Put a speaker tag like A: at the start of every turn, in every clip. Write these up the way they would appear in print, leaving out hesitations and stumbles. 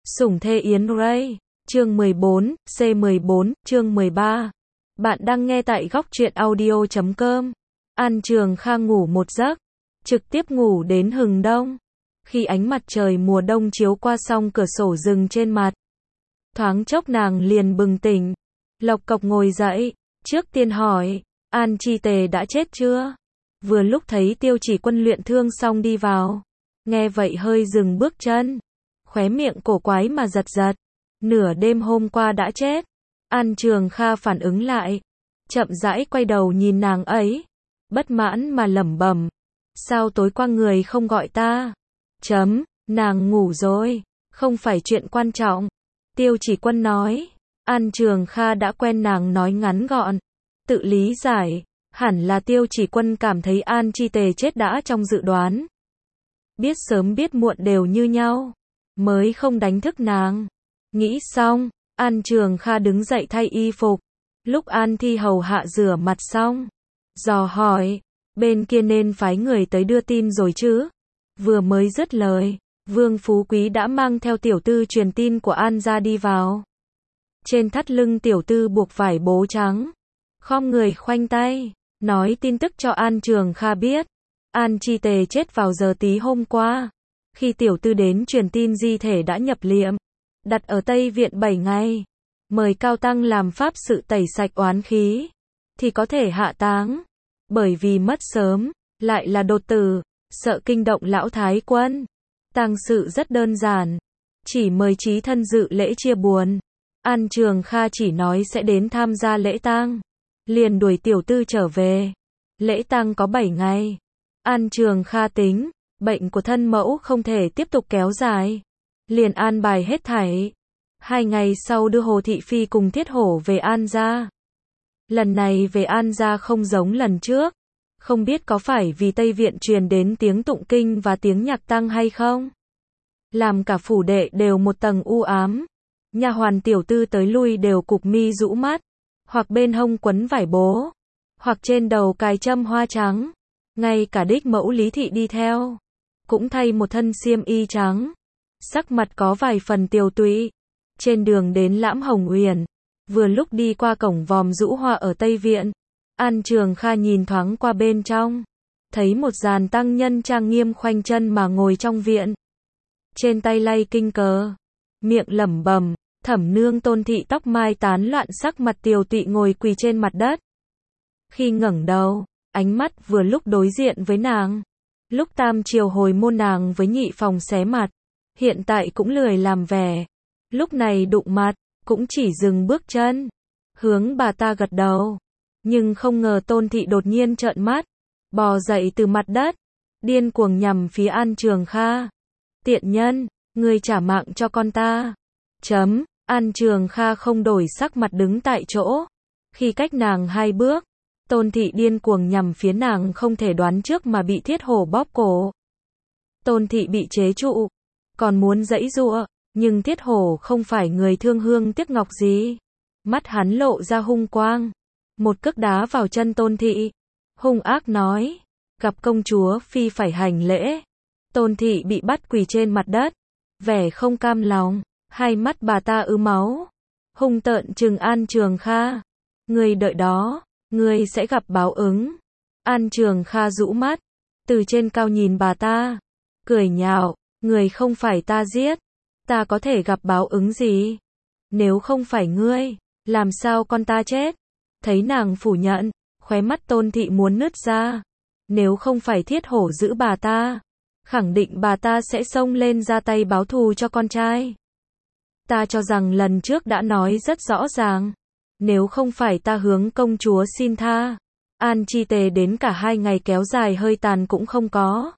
A: Sủng thê Yến Ray, chương 14, C14, chương 13. Bạn đang nghe tại góc truyện audio.com. An Trường Kha ngủ một giấc, trực tiếp ngủ đến hừng đông. Khi ánh mặt trời mùa đông chiếu qua song cửa sổ rừng trên mặt, thoáng chốc nàng liền bừng tỉnh, lộc cộc ngồi dậy, trước tiên hỏi, An Chi Tề đã chết chưa? Vừa lúc thấy Tiêu Chỉ Quân luyện thương xong đi vào, nghe vậy hơi dừng bước chân, khóe miệng cổ quái mà giật giật. Nửa đêm hôm qua đã chết. An Trường Kha phản ứng lại, chậm rãi quay đầu nhìn nàng ấy, bất mãn mà lẩm bẩm, sao tối qua người không gọi ta? Nàng ngủ rồi, không phải chuyện quan trọng. Tiêu Chỉ Quân nói. An Trường Kha đã quen nàng nói ngắn gọn, tự lý giải, hẳn là Tiêu Chỉ Quân cảm thấy An Chi Tề chết đã trong dự đoán. Biết sớm biết muộn đều như nhau, mới không đánh thức nàng. Nghĩ xong, An Trường Kha đứng dậy thay y phục. Lúc An Thi hầu hạ rửa mặt xong, dò hỏi, bên kia nên phái người tới đưa tin rồi chứ? Vừa mới dứt lời, Vương Phú Quý đã mang theo tiểu tư truyền tin của An gia đi vào. Trên thắt lưng tiểu tư buộc vải bố trắng, khom người khoanh tay, nói tin tức cho An Trường Kha biết. An Chi Tề chết vào giờ tí hôm qua. Khi tiểu tư đến truyền tin di thể đã nhập liệm, đặt ở Tây Viện 7 ngày, mời Cao Tăng làm pháp sự tẩy sạch oán khí, thì có thể hạ táng. Bởi vì mất sớm, lại là đột tử, sợ kinh động lão thái quân. Tang sự rất đơn giản, chỉ mời chí thân dự lễ chia buồn. An Trường Kha chỉ nói sẽ đến tham gia lễ tang, liền đuổi tiểu tư trở về. Lễ tang có 7 ngày. An Trường Kha tính, bệnh của thân mẫu không thể tiếp tục kéo dài, liền an bài hết thảy. 2 ngày sau đưa Hồ Thị Phi cùng Thiết Hổ về An gia. Lần này về An gia không giống lần trước, không biết có phải vì Tây Viện truyền đến tiếng tụng kinh và tiếng nhạc tăng hay không, làm cả phủ đệ đều một tầng u ám. Nha hoàn tiểu tư tới lui đều cụp mi rũ mắt, hoặc bên hông quấn vải bố, hoặc trên đầu cài châm hoa trắng. Ngay cả đích mẫu Lý Thị đi theo, cũng thay một thân xiêm y trắng, sắc mặt có vài phần tiều tụy. Trên đường đến Lãm Hồng Uyển, vừa lúc đi qua cổng vòm rũ hoa ở Tây Viện, An Trường Kha nhìn thoáng qua bên trong, thấy một dàn tăng nhân trang nghiêm khoanh chân mà ngồi trong viện, trên tay lay kinh cờ, miệng lẩm bẩm. Thẩm nương Tôn Thị tóc mai tán loạn, sắc mặt tiều tụy ngồi quỳ trên mặt đất. Khi ngẩng đầu, ánh mắt vừa lúc đối diện với nàng. Lúc tam triều hồi môn nàng với nhị phòng xé mặt, hiện tại cũng lười làm vẻ. Lúc này đụng mặt, cũng chỉ dừng bước chân, hướng bà ta gật đầu. Nhưng không ngờ Tôn Thị đột nhiên trợn mắt, bò dậy từ mặt đất, điên cuồng nhằm phía An Trường Kha. Tiện nhân, ngươi trả mạng cho con ta. An Trường Kha không đổi sắc mặt đứng tại chỗ. Khi cách nàng 2 bước, Tôn Thị điên cuồng nhằm phía nàng, không thể đoán trước mà bị Thiết Hổ bóp cổ. Tôn Thị bị chế trụ, còn muốn giãy giụa, nhưng Thiết Hổ không phải người thương hương tiếc ngọc gì. Mắt hắn lộ ra hung quang, một cước đá vào chân Tôn Thị, hung ác nói, gặp công chúa phi phải hành lễ. Tôn Thị bị bắt quỳ trên mặt đất, vẻ không cam lòng, hai mắt bà ta ứ máu, hung tợn trừng An Trường Kha. Ngươi đợi đó, ngươi sẽ gặp báo ứng. An Trường Kha rũ mắt, từ trên cao nhìn bà ta, cười nhạo, người không phải ta giết, ta có thể gặp báo ứng gì? Nếu không phải ngươi, làm sao con ta chết? Thấy nàng phủ nhận, khóe mắt Tôn Thị muốn nứt ra. Nếu không phải Thiết Hổ giữ bà ta, khẳng định bà ta sẽ xông lên ra tay báo thù cho con trai. Ta cho rằng lần trước đã nói rất rõ ràng, nếu không phải ta hướng công chúa xin tha, An Chi Tề đến cả 2 ngày kéo dài hơi tàn cũng không có.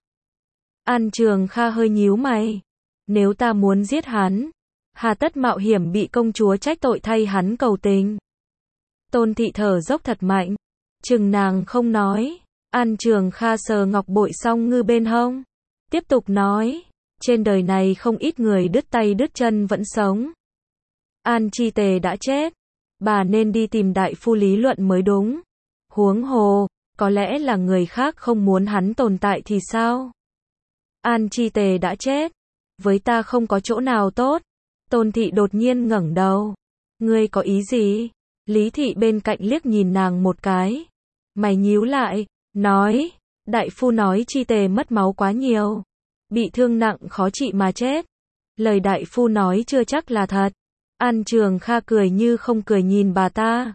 A: An Trường Kha hơi nhíu mày, nếu ta muốn giết hắn, hà tất mạo hiểm bị công chúa trách tội thay hắn cầu tình. Tôn Thị thở dốc thật mạnh, chừng nàng không nói. An Trường Kha sờ ngọc bội song ngư bên hông, tiếp tục nói, trên đời này không ít người đứt tay đứt chân vẫn sống. An Chi Tề đã chết, bà nên đi tìm đại phu lý luận mới đúng. Huống hồ, có lẽ là người khác không muốn hắn tồn tại thì sao? An Chi Tề đã chết, với ta không có chỗ nào tốt. Tôn Thị đột nhiên ngẩng đầu. Ngươi có ý gì? Lý Thị bên cạnh liếc nhìn nàng một cái. Mày nhíu lại, nói, đại phu nói Chi Tề mất máu quá nhiều, bị thương nặng khó trị mà chết. Lời đại phu nói chưa chắc là thật. An Trường Kha cười như không cười nhìn bà ta.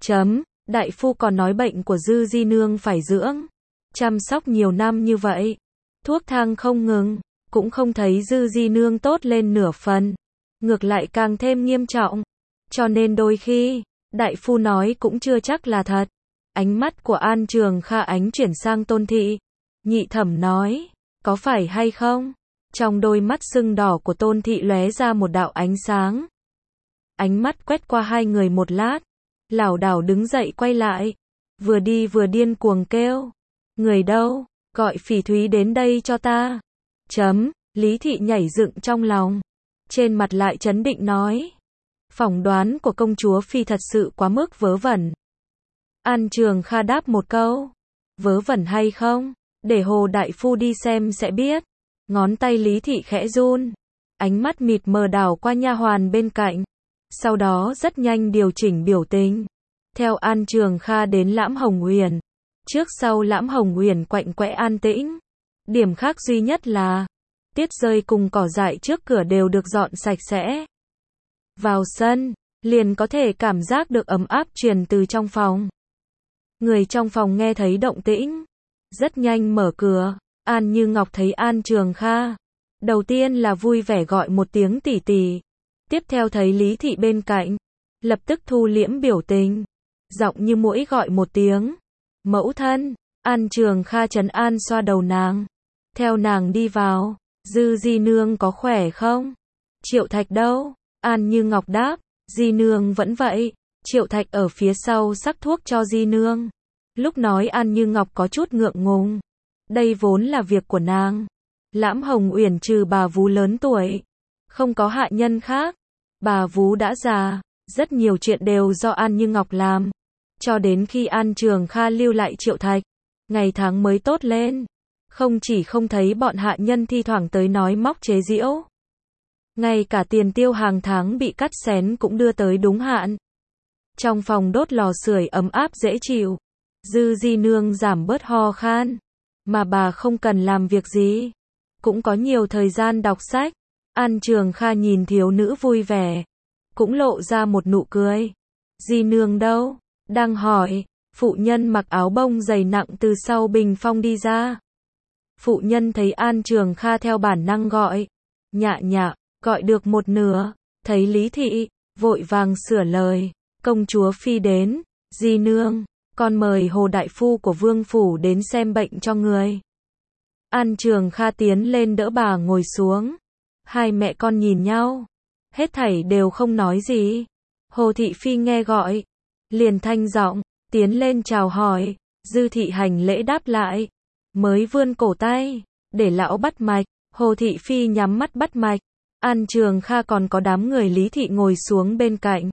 A: Đại phu còn nói bệnh của Dư Di Nương phải dưỡng, chăm sóc nhiều năm như vậy, thuốc thang không ngừng, cũng không thấy Dư Di Nương tốt lên nửa phần, ngược lại càng thêm nghiêm trọng. Cho nên đôi khi, đại phu nói cũng chưa chắc là thật. Ánh mắt của An Trường Kha ánh chuyển sang Tôn Thị. Nhị thẩm nói, có phải hay không? Trong đôi mắt sưng đỏ của Tôn Thị lóe ra một đạo ánh sáng. Ánh mắt quét qua hai người một lát, lảo đảo đứng dậy quay lại, vừa đi vừa điên cuồng kêu. Người đâu? Gọi Phỉ Thúy đến đây cho ta. Lý Thị nhảy dựng trong lòng, trên mặt lại trấn định nói. Phỏng đoán của công chúa Phi thật sự quá mức vớ vẩn. An Trường Kha đáp một câu. Vớ vẩn hay không? Để Hồ đại phu đi xem sẽ biết. Ngón tay Lý Thị khẽ run, ánh mắt mịt mờ đảo qua nha hoàn bên cạnh. Sau đó rất nhanh điều chỉnh biểu tình. Theo An Trường Kha đến Lãm Hồng Uyển. Trước sau Lãm Hồng Uyển quạnh quẽ an tĩnh. Điểm khác duy nhất là tiết rơi cùng cỏ dại trước cửa đều được dọn sạch sẽ. Vào sân, liền có thể cảm giác được ấm áp truyền từ trong phòng. Người trong phòng nghe thấy động tĩnh, rất nhanh mở cửa. An Như Ngọc thấy An Trường Kha, đầu tiên là vui vẻ gọi một tiếng tỷ tỷ. Tiếp theo thấy Lý Thị bên cạnh, lập tức thu liễm biểu tình, giọng như muỗi gọi một tiếng. Mẫu thân. An Trường Kha trấn an xoa đầu nàng. Theo nàng đi vào, Dư Di Nương có khỏe không? Triệu Thạch đâu? An Như Ngọc đáp, Di Nương vẫn vậy. Triệu Thạch ở phía sau sắc thuốc cho Di Nương. Lúc nói An Như Ngọc có chút ngượng ngùng. Đây vốn là việc của nàng. Lãm Hồng Uyển trừ bà vú lớn tuổi, không có hạ nhân khác. Bà vú đã già, rất nhiều chuyện đều do An Như Ngọc làm. Cho đến khi An Trường Kha lưu lại Triệu Thạch, ngày tháng mới tốt lên. Không chỉ không thấy bọn hạ nhân thi thoảng tới nói móc chế giễu, ngay cả tiền tiêu hàng tháng bị cắt xén cũng đưa tới đúng hạn. Trong phòng đốt lò sưởi ấm áp dễ chịu. Dư Di Nương giảm bớt ho khan, mà bà không cần làm việc gì, cũng có nhiều thời gian đọc sách. An Trường Kha nhìn thiếu nữ vui vẻ, cũng lộ ra một nụ cười. Di Nương đâu? Đang hỏi, phụ nhân mặc áo bông dày nặng từ sau bình phong đi ra. Phụ nhân thấy An Trường Kha theo bản năng gọi. Nhạ, gọi được một nửa, thấy Lý Thị, vội vàng sửa lời. Công chúa Phi đến. Di Nương, con mời Hồ đại phu của Vương phủ đến xem bệnh cho người. An Trường Kha tiến lên đỡ bà ngồi xuống. Hai mẹ con nhìn nhau, hết thảy đều không nói gì. Hồ Thị Phi nghe gọi, liền thanh giọng tiến lên chào hỏi. Dư Thị hành lễ đáp lại, mới vươn cổ tay để lão bắt mạch. Hồ Thị Phi nhắm mắt bắt mạch. An Trường Kha còn có đám người Lý Thị ngồi xuống bên cạnh,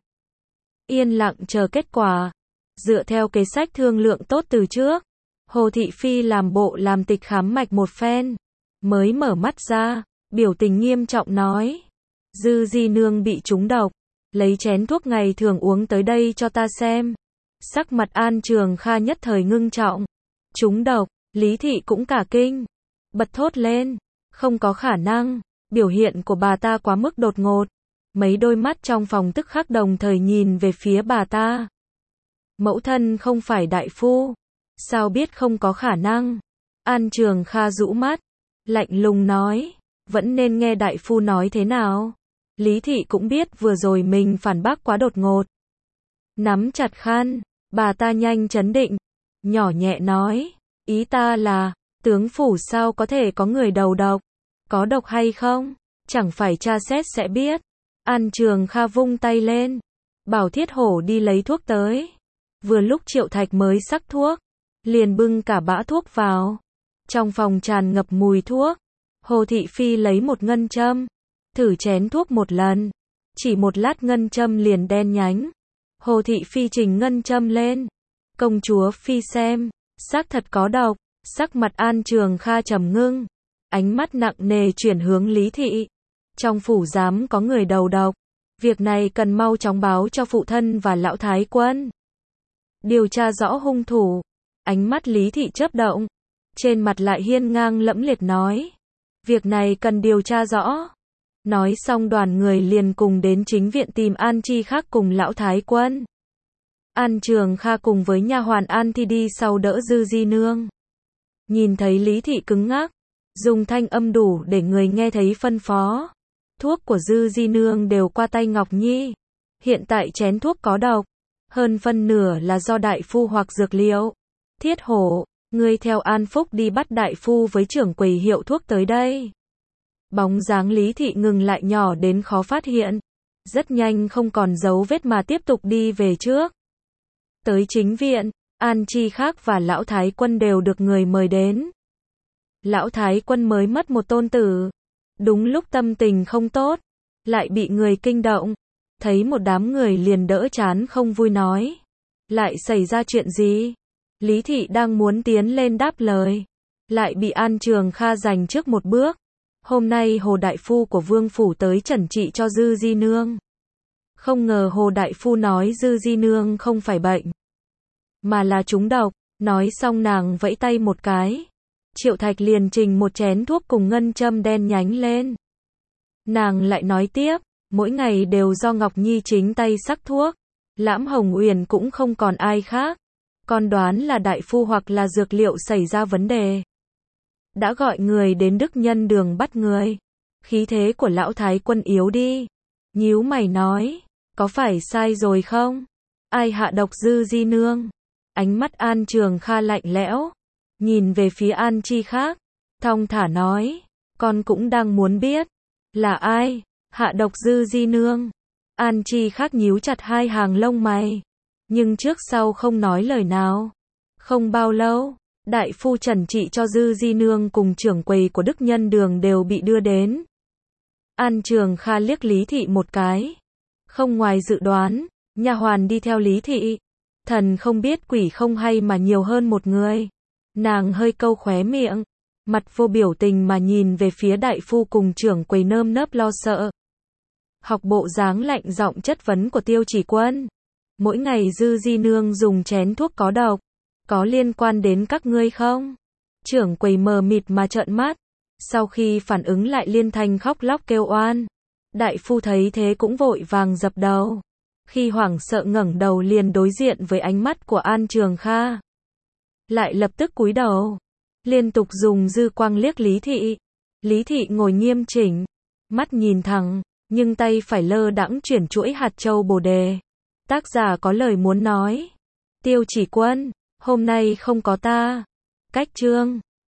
A: yên lặng chờ kết quả. Dựa theo kế sách thương lượng tốt từ trước, Hồ Thị Phi làm bộ làm tịch khám mạch một phen, mới mở mắt ra, biểu tình nghiêm trọng nói. Dư Di Nương bị trúng độc, lấy chén thuốc ngày thường uống tới đây cho ta xem. Sắc mặt An Trường Kha nhất thời ngưng trọng. Trúng độc? Lý Thị cũng cả kinh, bật thốt lên. Không có khả năng, biểu hiện của bà ta quá mức đột ngột. Mấy đôi mắt trong phòng tức khắc đồng thời nhìn về phía bà ta. Mẫu thân không phải đại phu, sao biết không có khả năng? An Trường Kha rũ mắt, lạnh lùng nói, vẫn nên nghe đại phu nói thế nào. Lý Thị cũng biết vừa rồi mình phản bác quá đột ngột. Nắm chặt khăn, bà ta nhanh trấn định, nhỏ nhẹ nói, ý ta là, tướng phủ sao có thể có người đầu độc, có độc hay không, chẳng phải tra xét sẽ biết. An Trường Kha vung tay lên, bảo Thiết Hổ đi lấy thuốc tới. Vừa lúc Triệu Thạch mới sắc thuốc, liền bưng cả bã thuốc vào. Trong phòng tràn ngập mùi thuốc. Hồ Thị Phi lấy một ngân châm, thử chén thuốc một lần, chỉ một lát ngân châm liền đen nhánh. Hồ Thị Phi chỉnh ngân châm lên. Công chúa Phi xem, xác thật có độc. Sắc mặt An Trường Kha trầm ngưng, ánh mắt nặng nề chuyển hướng Lý Thị. trong phủ dám có người đầu độc. Việc này cần mau chóng báo cho phụ thân và lão thái quân. Điều tra rõ hung thủ. Ánh mắt Lý Thị chớp động. Trên mặt lại hiên ngang lẫm liệt nói. Việc này cần điều tra rõ. Nói xong đoàn người liền cùng đến chính viện tìm An Chi Khác cùng lão thái quân. An Trường Kha cùng với nha hoàn An Thi đi sau đỡ Dư Di Nương. Nhìn thấy Lý Thị cứng ngắc, dùng thanh âm đủ để người nghe thấy phân phó. Thuốc của Dư Di Nương đều qua tay Ngọc Nhi. Hiện tại chén thuốc có độc, hơn phân nửa là do đại phu hoặc dược liệu. Thiết Hổ, ngươi theo An Phúc đi bắt đại phu với trưởng quầy hiệu thuốc tới đây. Bóng dáng Lý Thị ngừng lại nhỏ đến khó phát hiện. Rất nhanh không còn dấu vết mà tiếp tục đi về trước. Tới chính viện, An Chi Khác và lão thái quân đều được người mời đến. Lão thái quân mới mất một tôn tử. Đúng lúc tâm tình không tốt, lại bị người kinh động. Thấy một đám người liền đỡ chán không vui nói. Lại xảy ra chuyện gì? Lý Thị đang muốn tiến lên đáp lời. Lại bị An Trường Kha giành trước một bước. Hôm nay Hồ Đại Phu của Vương Phủ tới chẩn trị cho Dư Di Nương. Không ngờ Hồ Đại Phu nói Dư Di Nương không phải bệnh, mà là trúng độc. Nói xong nàng vẫy tay một cái. Triệu Thạch liền trình một chén thuốc cùng ngân châm đen nhánh lên. Nàng lại nói tiếp, mỗi ngày đều do Ngọc Nhi chính tay sắc thuốc. Lãm Hồng Uyển cũng không còn ai khác. Con đoán là đại phu hoặc là dược liệu xảy ra vấn đề. Đã gọi người đến Đức Nhân Đường bắt người. Khí thế của lão thái quân yếu đi. Nhíu mày nói, có phải sai rồi không? Ai hạ độc Dư Di Nương? Ánh mắt An Trường Kha lạnh lẽo. Nhìn về phía An Chi Khác, thong thả nói, con cũng đang muốn biết, là ai hạ độc Dư Di Nương. An Chi Khác nhíu chặt hai hàng lông mày, nhưng trước sau không nói lời nào. Không bao lâu, đại phu chẩn trị cho Dư Di Nương cùng trưởng quầy của Đức Nhân Đường đều bị đưa đến. An Trường Kha liếc Lý Thị một cái. Không ngoài dự đoán, nha hoàn đi theo Lý Thị. Thần không biết quỷ không hay mà nhiều hơn một người. Nàng hơi câu khóe miệng, mặt vô biểu tình mà nhìn về phía đại phu cùng trưởng quầy nơm nớp lo sợ. Học bộ dáng lạnh giọng chất vấn của Tiêu Chỉ Quân. Mỗi ngày Dư Di Nương dùng chén thuốc có độc, có liên quan đến các ngươi không? Trưởng quầy mờ mịt mà trợn mắt. Sau khi phản ứng lại liên thanh khóc lóc kêu oan. Đại phu thấy thế cũng vội vàng dập đầu. Khi hoảng sợ ngẩng đầu liền đối diện với ánh mắt của An Trường Kha. Lại lập tức cúi đầu, liên tục dùng dư quang liếc Lý Thị. Lý Thị ngồi nghiêm chỉnh, mắt nhìn thẳng, nhưng tay phải lơ đãng chuyển chuỗi hạt châu bồ đề. Tác giả có lời muốn nói. Tiêu Chỉ Quân, hôm nay không có ta. Cách chương